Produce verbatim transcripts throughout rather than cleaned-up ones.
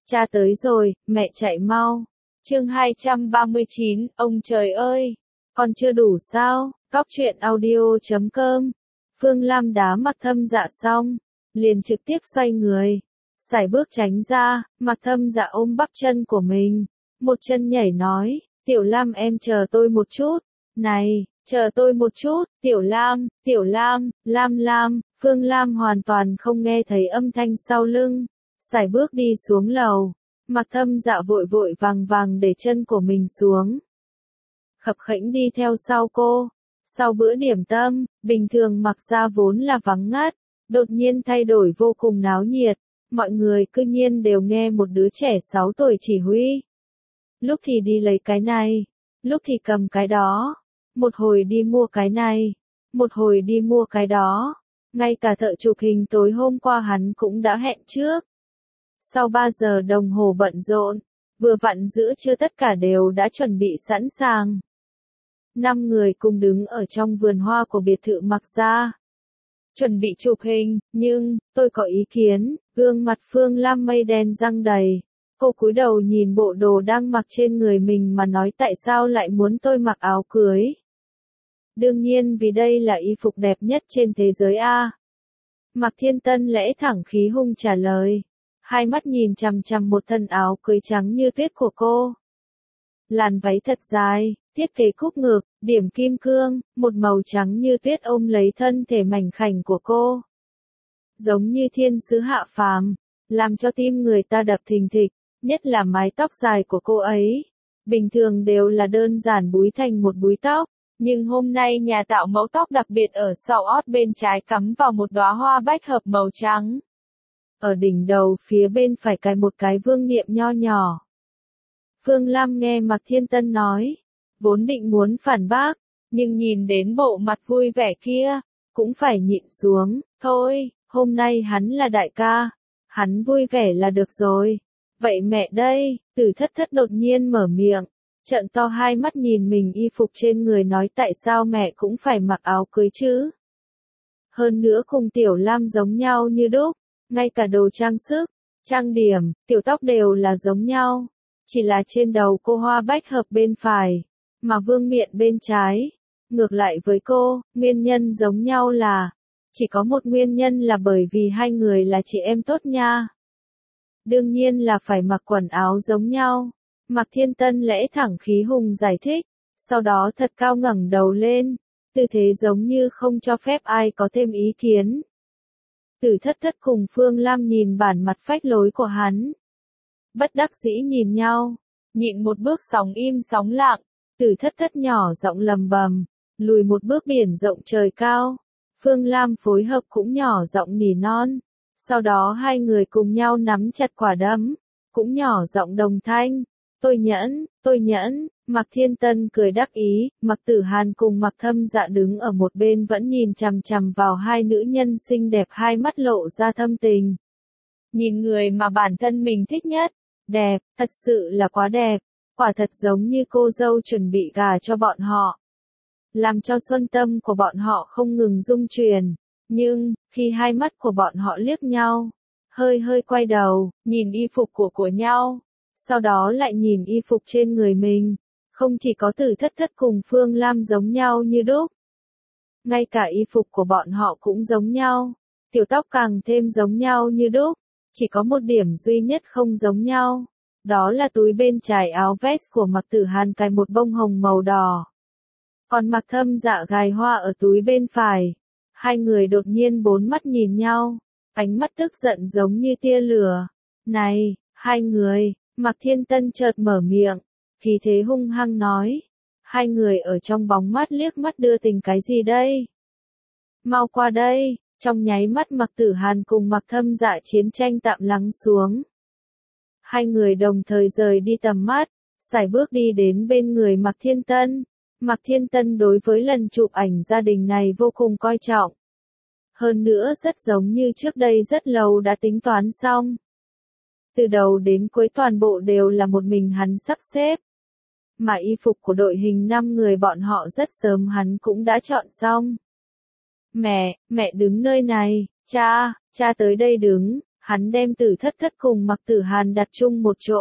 Cha tới rồi, mẹ chạy mau. Chương hai trăm ba mươi chín, ông trời ơi, còn chưa đủ sao? Cóc truyện audio chấm com. Phương Lam đá Mạc Thâm Dạ xong, liền trực tiếp xoay người, sải bước tránh ra. Mạc Thâm Dạ ôm bắp chân của mình, một chân nhảy nói, Tiểu Lam em chờ tôi một chút. Này, chờ tôi một chút, Tiểu Lam, Tiểu Lam, Lam Lam. Phương Lam hoàn toàn không nghe thấy âm thanh sau lưng, sải bước đi xuống lầu. Mạc Thâm Dạ vội vội vàng vàng để chân của mình xuống, khập khiễng đi theo sau cô. Sau bữa điểm tâm, bình thường Mạc gia vốn là vắng ngắt, đột nhiên thay đổi vô cùng náo nhiệt, mọi người cư nhiên đều nghe một đứa trẻ sáu tuổi chỉ huy. Lúc thì đi lấy cái này, lúc thì cầm cái đó, một hồi đi mua cái này, một hồi đi mua cái đó, ngay cả thợ chụp hình tối hôm qua hắn cũng đã hẹn trước. Sau ba giờ đồng hồ bận rộn, vừa vặn giữa trưa tất cả đều đã chuẩn bị sẵn sàng. Năm người cùng đứng ở trong vườn hoa của biệt thự Mạc gia, chuẩn bị chụp hình, nhưng, tôi có ý kiến. Gương mặt Phương Lam mây đen răng đầy, cô cúi đầu nhìn bộ đồ đang mặc trên người mình mà nói tại sao lại muốn tôi mặc áo cưới. Đương nhiên vì đây là y phục đẹp nhất trên thế giới a. Mạc Thiên Tân lẽ thẳng khí hùng trả lời, hai mắt nhìn chằm chằm một thân áo cưới trắng như tuyết của cô. Làn váy thật dài, thiết kế cúc ngực, điểm kim cương, một màu trắng như tuyết ôm lấy thân thể mảnh khảnh của cô. Giống như thiên sứ hạ phàm, làm cho tim người ta đập thình thịch, nhất là mái tóc dài của cô ấy. Bình thường đều là đơn giản búi thành một búi tóc, nhưng hôm nay nhà tạo mẫu tóc đặc biệt ở sau ót bên trái cắm vào một đóa hoa bách hợp màu trắng. Ở đỉnh đầu phía bên phải cài một cái vương niệm nho nhỏ. Phương Lam nghe Mạc Thiên Tân nói, vốn định muốn phản bác, nhưng nhìn đến bộ mặt vui vẻ kia, cũng phải nhịn xuống. Thôi, hôm nay hắn là đại ca, hắn vui vẻ là được rồi. Vậy mẹ đây? Tử Thất Thất đột nhiên mở miệng, trợn to hai mắt nhìn mình y phục trên người nói tại sao mẹ cũng phải mặc áo cưới chứ? Hơn nữa cùng Tiểu Lam giống nhau như đúc, ngay cả đồ trang sức, trang điểm, tiểu tóc đều là giống nhau. Chỉ là trên đầu cô hoa bách hợp bên phải, mà vương miện bên trái. Ngược lại với cô, nguyên nhân giống nhau là, chỉ có một nguyên nhân là bởi vì hai người là chị em tốt nha. Đương nhiên là phải mặc quần áo giống nhau. Mạc Thiên Tân lẽ thẳng khí hùng giải thích, sau đó thật cao ngẩng đầu lên, tư thế giống như không cho phép ai có thêm ý kiến. Tử Thất Thất cùng Phương Lam nhìn bản mặt phách lối của hắn, bất đắc dĩ nhìn nhau, nhịn một bước sóng im sóng lặng. Tử Thất Thất nhỏ giọng lầm bầm, lùi một bước biển rộng trời cao. Phương Lam phối hợp cũng nhỏ giọng nỉ non. Sau đó hai người cùng nhau nắm chặt quả đấm, cũng nhỏ giọng đồng thanh, tôi nhẫn, tôi nhẫn. Mạc Thiên Tân cười đắc ý, Mạc Tử Hàn cùng Mạc Thâm Dạ đứng ở một bên vẫn nhìn chằm chằm vào hai nữ nhân xinh đẹp, hai mắt lộ ra thâm tình. Nhìn người mà bản thân mình thích nhất, đẹp, thật sự là quá đẹp, quả thật giống như cô dâu chuẩn bị gả cho bọn họ. Làm cho xuân tâm của bọn họ không ngừng rung chuyển, nhưng, khi hai mắt của bọn họ liếc nhau, hơi hơi quay đầu, nhìn y phục của của nhau, sau đó lại nhìn y phục trên người mình, không chỉ có Tử Thất Thất cùng Phương Lam giống nhau như đúc, ngay cả y phục của bọn họ cũng giống nhau, tiểu tóc càng thêm giống nhau như đúc, chỉ có một điểm duy nhất không giống nhau, đó là túi bên trái áo vest của Mạc Tử Hàn cài một bông hồng màu đỏ, còn Mạc Thâm Dạ gài hoa ở túi bên phải. Hai người đột nhiên bốn mắt nhìn nhau, ánh mắt tức giận giống như tia lửa. Này, hai người, Mạc Thiên Tân chợt mở miệng, khí thế hung hăng nói, hai người ở trong bóng mắt liếc mắt đưa tình cái gì đây? Mau qua đây. Trong nháy mắt Mạc Tử Hàn cùng Mạc Thâm Dạ chiến tranh tạm lắng xuống. Hai người đồng thời rời đi tầm mắt, sải bước đi đến bên người Mạc Thiên Tân. Mạc Thiên Tân đối với lần chụp ảnh gia đình này vô cùng coi trọng. Hơn nữa rất giống như trước đây rất lâu đã tính toán xong. Từ đầu đến cuối toàn bộ đều là một mình hắn sắp xếp. Mà y phục của đội hình năm người bọn họ rất sớm hắn cũng đã chọn xong. Mẹ, mẹ đứng nơi này, cha, cha tới đây đứng. Hắn đem Tử Thất Thất cùng Mặc Tử Hàn đặt chung một chỗ.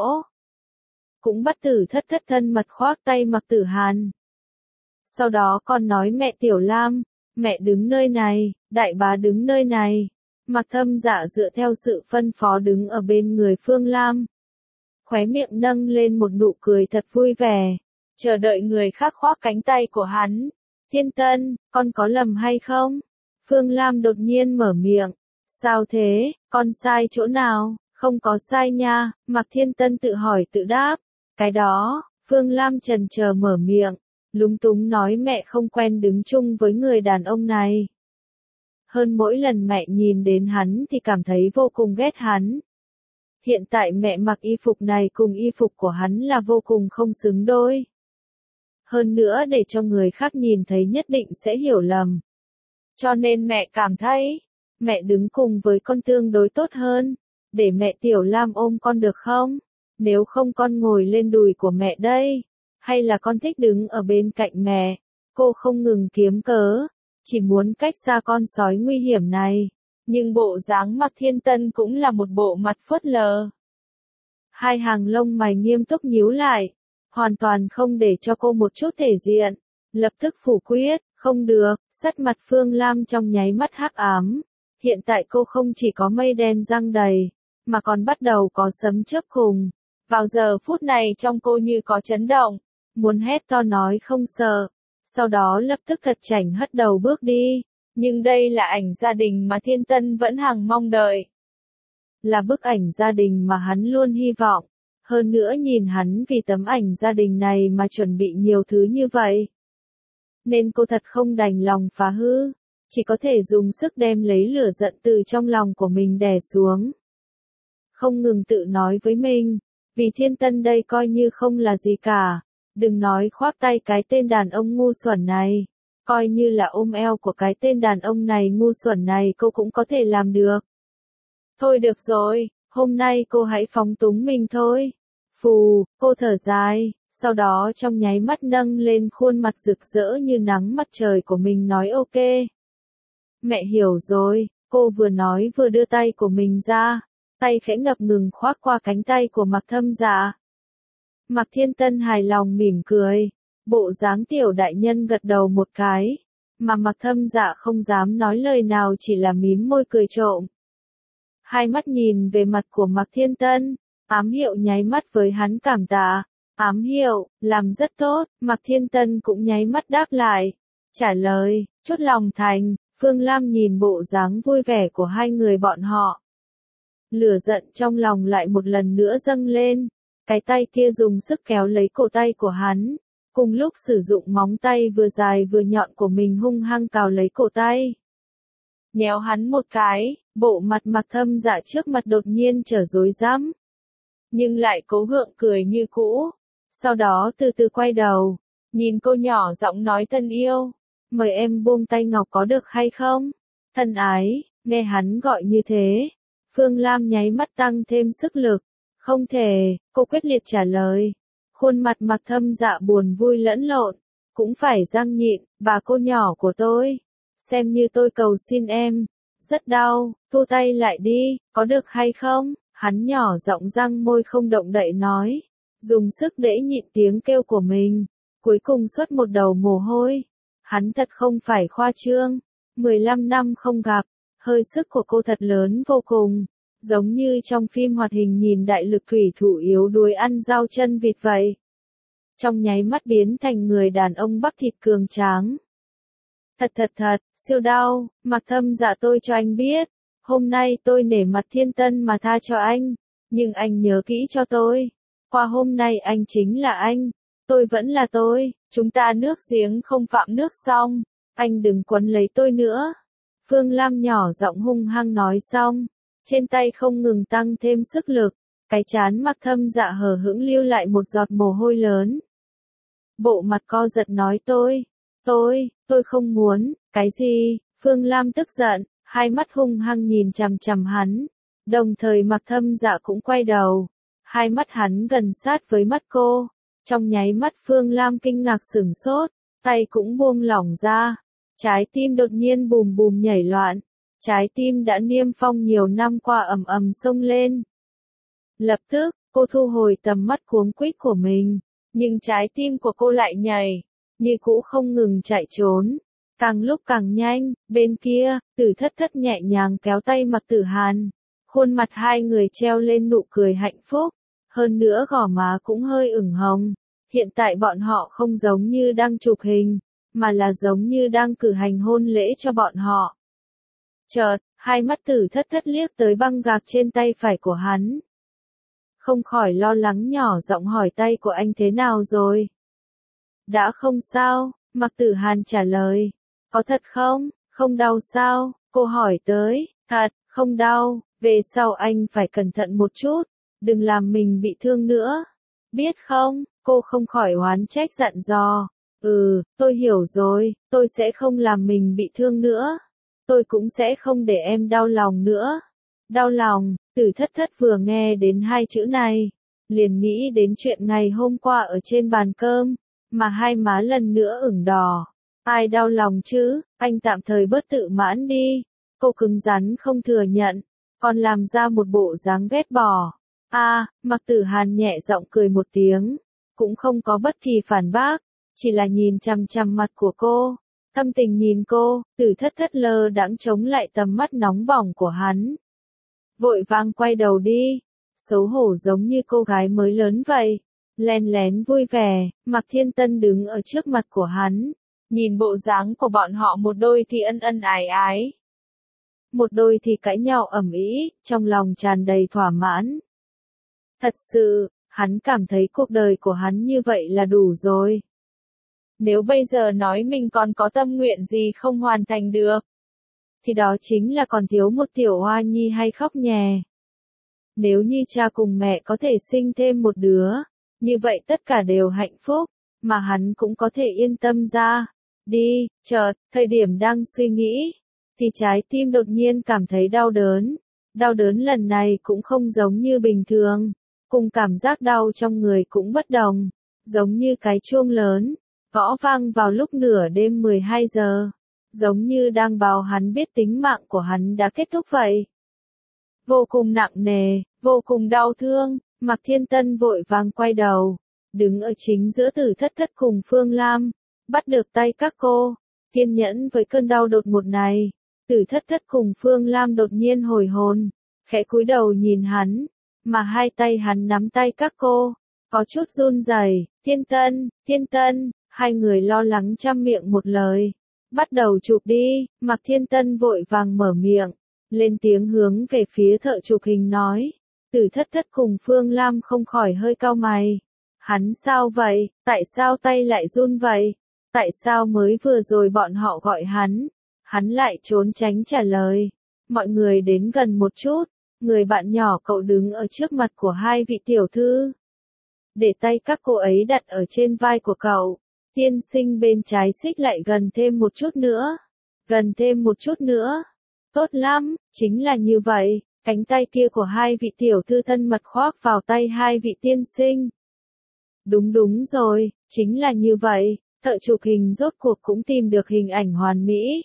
Cũng bắt Tử Thất Thất thân mật khoác tay Mặc Tử Hàn. Sau đó còn nói mẹ Tiểu Lam, mẹ đứng nơi này, đại bá đứng nơi này. Mặc Thâm Dạ dựa theo sự phân phó đứng ở bên người Phương Lam. Khóe miệng nâng lên một nụ cười thật vui vẻ, chờ đợi người khác khoác cánh tay của hắn. Thiên Tân, con có lầm hay không? Phương Lam đột nhiên mở miệng. Sao thế, con sai chỗ nào? Không có sai nha, Mạc Thiên Tân tự hỏi tự đáp. Cái đó, Phương Lam chần chờ mở miệng, lúng túng nói mẹ không quen đứng chung với người đàn ông này. Hơn mỗi lần mẹ nhìn đến hắn thì cảm thấy vô cùng ghét hắn. Hiện tại mẹ mặc y phục này cùng y phục của hắn là vô cùng không xứng đôi. Hơn nữa để cho người khác nhìn thấy nhất định sẽ hiểu lầm. Cho nên mẹ cảm thấy, mẹ đứng cùng với con tương đối tốt hơn, để mẹ Tiểu Lam ôm con được không? Nếu không con ngồi lên đùi của mẹ đây, hay là con thích đứng ở bên cạnh mẹ? Cô không ngừng kiếm cớ, chỉ muốn cách xa con sói nguy hiểm này. Nhưng bộ dáng Mạc Thiên Tân cũng là một bộ mặt phớt lờ. Hai hàng lông mày nghiêm túc nhíu lại, hoàn toàn không để cho cô một chút thể diện, lập tức phủ quyết, không được, sắc mặt Phương Lam trong nháy mắt hắc ám. Hiện tại cô không chỉ có mây đen giăng đầy, mà còn bắt đầu có sấm chớp cùng. Vào giờ phút này trong cô như có chấn động, muốn hét to nói không sợ, sau đó lập tức thật chảnh hất đầu bước đi. Nhưng đây là ảnh gia đình mà Thiên Tân vẫn hằng mong đợi. Là bức ảnh gia đình mà hắn luôn hy vọng. Hơn nữa nhìn hắn vì tấm ảnh gia đình này mà chuẩn bị nhiều thứ như vậy. Nên cô thật không đành lòng phá hư, chỉ có thể dùng sức đem lấy lửa giận từ trong lòng của mình đè xuống. Không ngừng tự nói với mình, vì Thiên Tân đây coi như không là gì cả. Đừng nói khoác tay cái tên đàn ông ngu xuẩn này. Coi như là ôm eo của cái tên đàn ông này ngu xuẩn này cô cũng có thể làm được. Thôi được rồi, hôm nay cô hãy phóng túng mình thôi. Phù, cô thở dài, sau đó trong nháy mắt nâng lên khuôn mặt rực rỡ như nắng mặt trời của mình nói ok. Mẹ hiểu rồi, cô vừa nói vừa đưa tay của mình ra, tay khẽ ngập ngừng khoác qua cánh tay của Mạc Thâm Dạ. Mạc Thiên Tân hài lòng mỉm cười. Bộ dáng tiểu đại nhân gật đầu một cái, mà Mạc Thâm Dạ không dám nói lời nào chỉ là mím môi cười trộm. Hai mắt nhìn về mặt của Mạc Thiên Tân, ám hiệu nháy mắt với hắn cảm tạ, ám hiệu, làm rất tốt, Mạc Thiên Tân cũng nháy mắt đáp lại, trả lời, chốt lòng thành. Phương Lam nhìn bộ dáng vui vẻ của hai người bọn họ. Lửa giận trong lòng lại một lần nữa dâng lên, cái tay kia dùng sức kéo lấy cổ tay của hắn. Cùng lúc sử dụng móng tay vừa dài vừa nhọn của mình hung hăng cào lấy cổ tay. Nhéo hắn một cái, bộ mặt Mạc Thâm Dạ trước mặt đột nhiên trở rối rắm. Nhưng lại cố gượng cười như cũ. Sau đó từ từ quay đầu, nhìn cô nhỏ giọng nói thân yêu. Mời em buông tay ngọc có được hay không? Thân ái, nghe hắn gọi như thế. Phương Lam nháy mắt tăng thêm sức lực. Không thể, cô quyết liệt trả lời. Khuôn mặt Mạc Thâm Dạ buồn vui lẫn lộn, cũng phải răng nhịn, bà cô nhỏ của tôi, xem như tôi cầu xin em, rất đau, thu tay lại đi, có được hay không? Hắn nhỏ giọng răng môi không động đậy nói, dùng sức để nhịn tiếng kêu của mình, cuối cùng xuất một đầu mồ hôi. Hắn thật không phải khoa trương, mười lăm năm không gặp, hơi sức của cô thật lớn vô cùng. Giống như trong phim hoạt hình nhìn đại lực thủy thủ yếu đuối ăn rau chân vịt vậy. Trong nháy mắt biến thành người đàn ông bắp thịt cường tráng. Thật thật thật, siêu đau, Mạc Thâm Dạ tôi cho anh biết. Hôm nay tôi nể mặt Thiên Tân mà tha cho anh. Nhưng anh nhớ kỹ cho tôi. Qua hôm nay anh chính là anh. Tôi vẫn là tôi. Chúng ta nước giếng không phạm nước sông. Anh đừng quấn lấy tôi nữa. Phương Lam nhỏ giọng hung hăng nói xong. Trên tay không ngừng tăng thêm sức lực, cái chán Mạc Thâm Dạ hờ hững lưu lại một giọt mồ hôi lớn. Bộ mặt co giật nói tôi, tôi, tôi không muốn, cái gì? Phương Lam tức giận, hai mắt hung hăng nhìn chằm chằm hắn, đồng thời Mạc Thâm Dạ cũng quay đầu, hai mắt hắn gần sát với mắt cô, trong nháy mắt Phương Lam kinh ngạc sửng sốt, tay cũng buông lỏng ra, trái tim đột nhiên bùm bùm nhảy loạn. trái tim đã niêm phong nhiều năm qua ầm ầm xông lên. Lập tức, cô thu hồi tầm mắt cuống quýt của mình, nhưng trái tim của cô lại nhảy, như cũ không ngừng chạy trốn. Càng lúc càng nhanh, bên kia, Tử Thất Thất nhẹ nhàng kéo tay Mạc Tử Hàn. Khuôn mặt hai người treo lên nụ cười hạnh phúc, hơn nữa gò má cũng hơi ửng hồng. Hiện tại bọn họ không giống như đang chụp hình, mà là giống như đang cử hành hôn lễ cho bọn họ. Chợt, hai mắt Tử Thất Thất liếc tới băng gạc trên tay phải của hắn. Không khỏi lo lắng nhỏ giọng hỏi tay của anh thế nào rồi? Đã không sao, Mạc Tử Hàn trả lời. Có thật không? Không đau sao? Cô hỏi tới. Thật, không đau, về sau anh phải cẩn thận một chút, đừng làm mình bị thương nữa. Biết không? Cô không khỏi oán trách dặn dò. Ừ, tôi hiểu rồi, tôi sẽ không làm mình bị thương nữa. Tôi cũng sẽ không để em đau lòng nữa. Đau lòng, Tử Thất Thất vừa nghe đến hai chữ này, liền nghĩ đến chuyện ngày hôm qua ở trên bàn cơm, mà hai má lần nữa ửng đỏ. Ai đau lòng chứ, anh tạm thời bớt tự mãn đi. Cô cứng rắn không thừa nhận, còn làm ra một bộ dáng ghét bỏ. A, à, Mạc Tử Hàn nhẹ giọng cười một tiếng, cũng không có bất kỳ phản bác, chỉ là nhìn chằm chằm mặt của cô, thâm tình nhìn cô. Tử Thất Thất lơ đãng chống lại tầm mắt nóng bỏng của hắn. Vội vàng quay đầu đi, xấu hổ giống như cô gái mới lớn vậy, len lén vui vẻ. Mạc Thiên Tân đứng ở trước mặt của hắn, nhìn bộ dáng của bọn họ, một đôi thì ân ân ái ái, một đôi thì cãi nhau ầm ĩ, trong lòng tràn đầy thỏa mãn. Thật sự, hắn cảm thấy cuộc đời của hắn như vậy là đủ rồi. Nếu bây giờ nói mình còn có tâm nguyện gì không hoàn thành được, thì đó chính là còn thiếu một tiểu hoa nhi hay khóc nhè. Nếu như cha cùng mẹ có thể sinh thêm một đứa, như vậy tất cả đều hạnh phúc, mà hắn cũng có thể yên tâm ra. Đi, chợt, thời điểm đang suy nghĩ, thì trái tim đột nhiên cảm thấy đau đớn. Đau đớn lần này cũng không giống như bình thường, cùng cảm giác đau trong người cũng bất đồng, giống như cái chuông lớn, gõ vang vào lúc nửa đêm mười hai giờ, giống như đang báo hắn biết tính mạng của hắn đã kết thúc vậy. Vô cùng nặng nề, vô cùng đau thương. Mạc Thiên Tân vội vàng quay đầu, đứng ở chính giữa Tử Thất Thất cùng Phương Lam, bắt được tay các cô, kiên nhẫn với cơn đau đột ngột này. Tử Thất Thất cùng Phương Lam đột nhiên hồi hồn, khẽ cúi đầu nhìn hắn, mà hai tay hắn nắm tay các cô, có chút run rẩy. Thiên Tân, Thiên Tân, hai người lo lắng trăm miệng một lời. Bắt đầu chụp đi. Mạc Thiên Tân vội vàng mở miệng, lên tiếng hướng về phía thợ chụp hình nói. Tử Thất Thất cùng Phương Lam không khỏi hơi cau mày. Hắn sao vậy? Tại sao tay lại run vậy? Tại sao mới vừa rồi bọn họ gọi hắn, hắn lại trốn tránh trả lời. Mọi người đến gần một chút, người bạn nhỏ cậu đứng ở trước mặt của hai vị tiểu thư, để tay các cô ấy đặt ở trên vai của cậu. Tiên sinh bên trái xích lại gần thêm một chút nữa, gần thêm một chút nữa. Tốt lắm, chính là như vậy. Cánh tay kia của hai vị tiểu thư thân mật khoác vào tay hai vị tiên sinh. Đúng đúng rồi, chính là như vậy. Thợ chụp hình rốt cuộc cũng tìm được hình ảnh hoàn mỹ.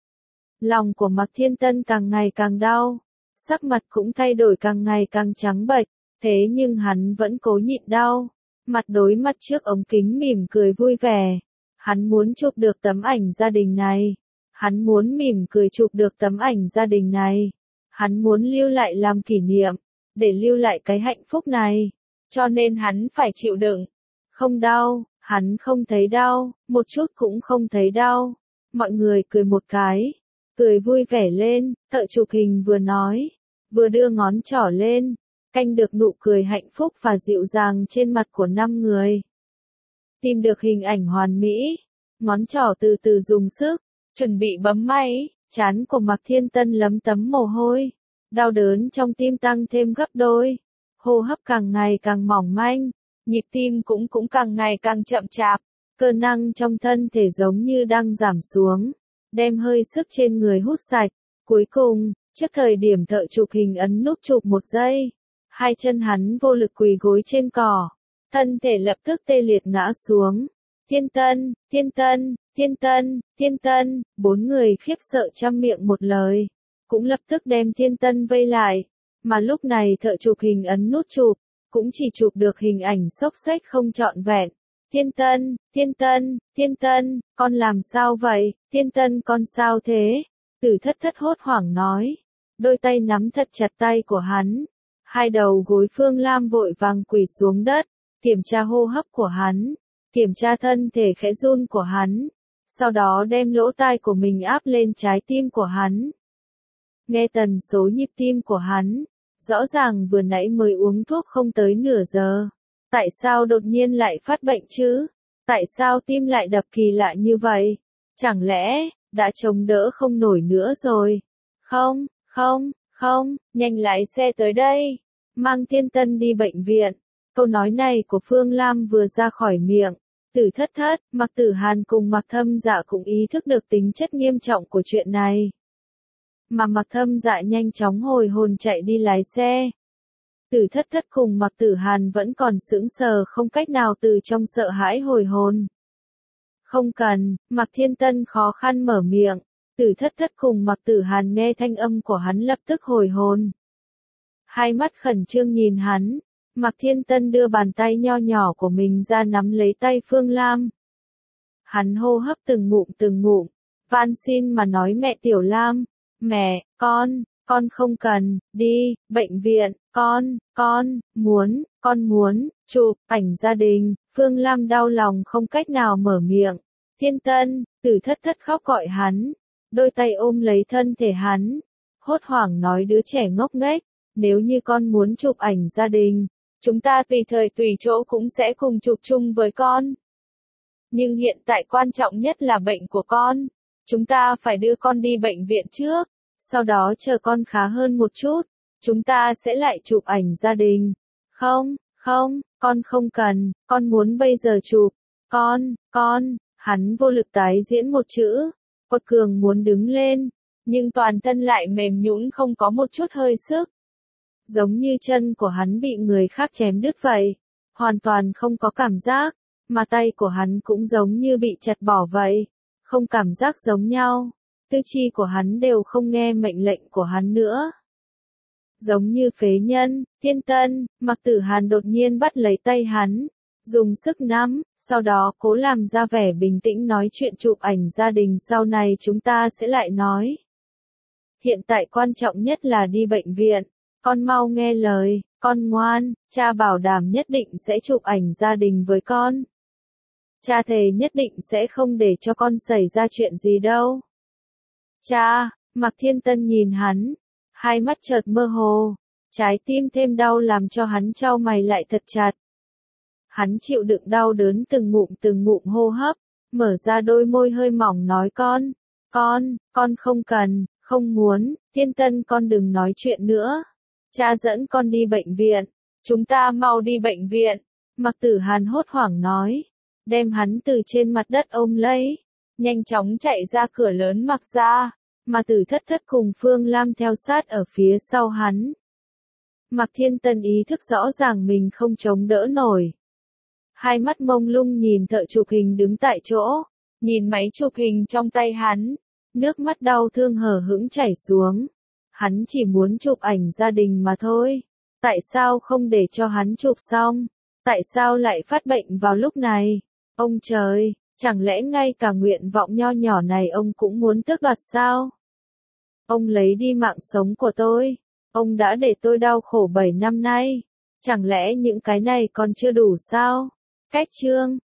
Lòng của Mạc Thiên Tân càng ngày càng đau, sắc mặt cũng thay đổi càng ngày càng trắng bệch, thế nhưng hắn vẫn cố nhịn đau, mặt đối mặt trước ống kính mỉm cười vui vẻ. Hắn muốn chụp được tấm ảnh gia đình này, hắn muốn mỉm cười chụp được tấm ảnh gia đình này, hắn muốn lưu lại làm kỷ niệm, để lưu lại cái hạnh phúc này, cho nên hắn phải chịu đựng. Không đau, hắn không thấy đau, một chút cũng không thấy đau. Mọi người cười một cái, cười vui vẻ lên. Thợ chụp hình vừa nói, vừa đưa ngón trỏ lên, canh được nụ cười hạnh phúc và dịu dàng trên mặt của năm người. Tìm được hình ảnh hoàn mỹ, ngón trỏ từ từ dùng sức, chuẩn bị bấm máy, trán của Mạc Thiên Tân lấm tấm mồ hôi, đau đớn trong tim tăng thêm gấp đôi, hô hấp càng ngày càng mỏng manh, nhịp tim cũng cũng càng ngày càng chậm chạp, cơ năng trong thân thể giống như đang giảm xuống, đem hơi sức trên người hút sạch. Cuối cùng, trước thời điểm thợ chụp hình ấn nút chụp một giây, hai chân hắn vô lực quỳ gối trên cỏ, thân thể lập tức tê liệt ngã xuống. Thiên Tân, Thiên Tân, Thiên Tân, Thiên Tân, bốn người khiếp sợ trăm miệng một lời. cũng lập tức đem Thiên Tân vây lại. Mà lúc này thợ chụp hình ấn nút chụp, cũng chỉ chụp được hình ảnh xốc xếch không trọn vẹn. Thiên Tân, Thiên Tân, Thiên Tân, con làm sao vậy, Thiên Tân con sao thế? Tử Thất Thất hốt hoảng nói. Đôi tay nắm thật chặt tay của hắn. Hai đầu gối Phương Lam vội vàng quỳ xuống đất, kiểm tra hô hấp của hắn, kiểm tra thân thể khẽ run của hắn. Sau đó đem lỗ tai của mình áp lên trái tim của hắn. Nghe tần số nhịp tim của hắn. Rõ ràng vừa nãy mới uống thuốc không tới nửa giờ. Tại sao đột nhiên lại phát bệnh chứ? Tại sao tim lại đập kỳ lạ như vậy? Chẳng lẽ, đã chống đỡ không nổi nữa rồi? Không, không, không, nhanh lái xe tới đây. Mang Thiên Tân đi bệnh viện. Câu nói này của Phương Lam vừa ra khỏi miệng. Tử Thất Thất, Mạc Tử Hàn cùng Mạc Thâm Dạ cũng ý thức được tính chất nghiêm trọng của chuyện này. Mà Mạc Thâm Dạ nhanh chóng hồi hồn chạy đi lái xe. Tử Thất Thất cùng Mạc Tử Hàn vẫn còn sững sờ không cách nào từ trong sợ hãi hồi hồn. Không cần, Mạc Thiên Tân khó khăn mở miệng. Tử Thất Thất cùng Mạc Tử Hàn nghe thanh âm của hắn lập tức hồi hồn. Hai mắt khẩn trương nhìn hắn. Mạc Thiên Tân đưa bàn tay nho nhỏ của mình ra nắm lấy tay Phương Lam. Hắn hô hấp từng ngụm từng ngụm. Van xin mà nói mẹ Tiểu Lam. Mẹ, con, con không cần, đi, bệnh viện, con, con, muốn, con muốn, chụp, ảnh gia đình. Phương Lam đau lòng không cách nào mở miệng. Thiên Tân, Tử Thất Thất khóc gọi hắn. Đôi tay ôm lấy thân thể hắn. Hốt hoảng nói đứa trẻ ngốc nghếch. Nếu như con muốn chụp ảnh gia đình, chúng ta tùy thời tùy chỗ cũng sẽ cùng chụp chung với con. Nhưng hiện tại quan trọng nhất là bệnh của con. Chúng ta phải đưa con đi bệnh viện trước. Sau đó chờ con khá hơn một chút. Chúng ta sẽ lại chụp ảnh gia đình. Không, không, con không cần. Con muốn bây giờ chụp. Con, con, hắn vô lực tái diễn một chữ. Quật cường muốn đứng lên. Nhưng toàn thân lại mềm nhũn không có một chút hơi sức. Giống như chân của hắn bị người khác chém đứt vậy. Hoàn toàn không có cảm giác. Mà tay của hắn cũng giống như bị chặt bỏ vậy. Không cảm giác giống nhau. Tư chi của hắn đều không nghe mệnh lệnh của hắn nữa. Giống như phế nhân, Thiên Tân, Mạc Tử Hàn đột nhiên bắt lấy tay hắn. Dùng sức nắm, sau đó cố làm ra vẻ bình tĩnh nói chuyện chụp ảnh gia đình sau này chúng ta sẽ lại nói. Hiện tại quan trọng nhất là đi bệnh viện. Con mau nghe lời, con ngoan, cha bảo đảm nhất định sẽ chụp ảnh gia đình với con. Cha thề nhất định sẽ không để cho con xảy ra chuyện gì đâu. Cha, Mạc Thiên Tân nhìn hắn, hai mắt chợt mơ hồ, trái tim thêm đau làm cho hắn chau mày lại thật chặt. Hắn chịu đựng đau đớn từng ngụm từng ngụm hô hấp, mở ra đôi môi hơi mỏng nói con, con, con không cần, không muốn, Thiên Tân con đừng nói chuyện nữa. Cha dẫn con đi bệnh viện, chúng ta mau đi bệnh viện. Mạc Tử Hàn hốt hoảng nói, đem hắn từ trên mặt đất ôm lấy, nhanh chóng chạy ra cửa lớn Mạc gia, mà Tử Thất Thất cùng Phương Lam theo sát ở phía sau hắn. Mạc Thiên Tân ý thức rõ ràng mình không chống đỡ nổi. Hai mắt mông lung nhìn thợ chụp hình đứng tại chỗ, nhìn máy chụp hình trong tay hắn, nước mắt đau thương hở hững chảy xuống. Hắn chỉ muốn chụp ảnh gia đình mà thôi. Tại sao không để cho hắn chụp xong? Tại sao lại phát bệnh vào lúc này? Ông trời, chẳng lẽ ngay cả nguyện vọng nho nhỏ này ông cũng muốn tước đoạt sao? Ông lấy đi mạng sống của tôi. Ông đã để tôi đau khổ bảy năm nay. Chẳng lẽ những cái này còn chưa đủ sao? Cách chương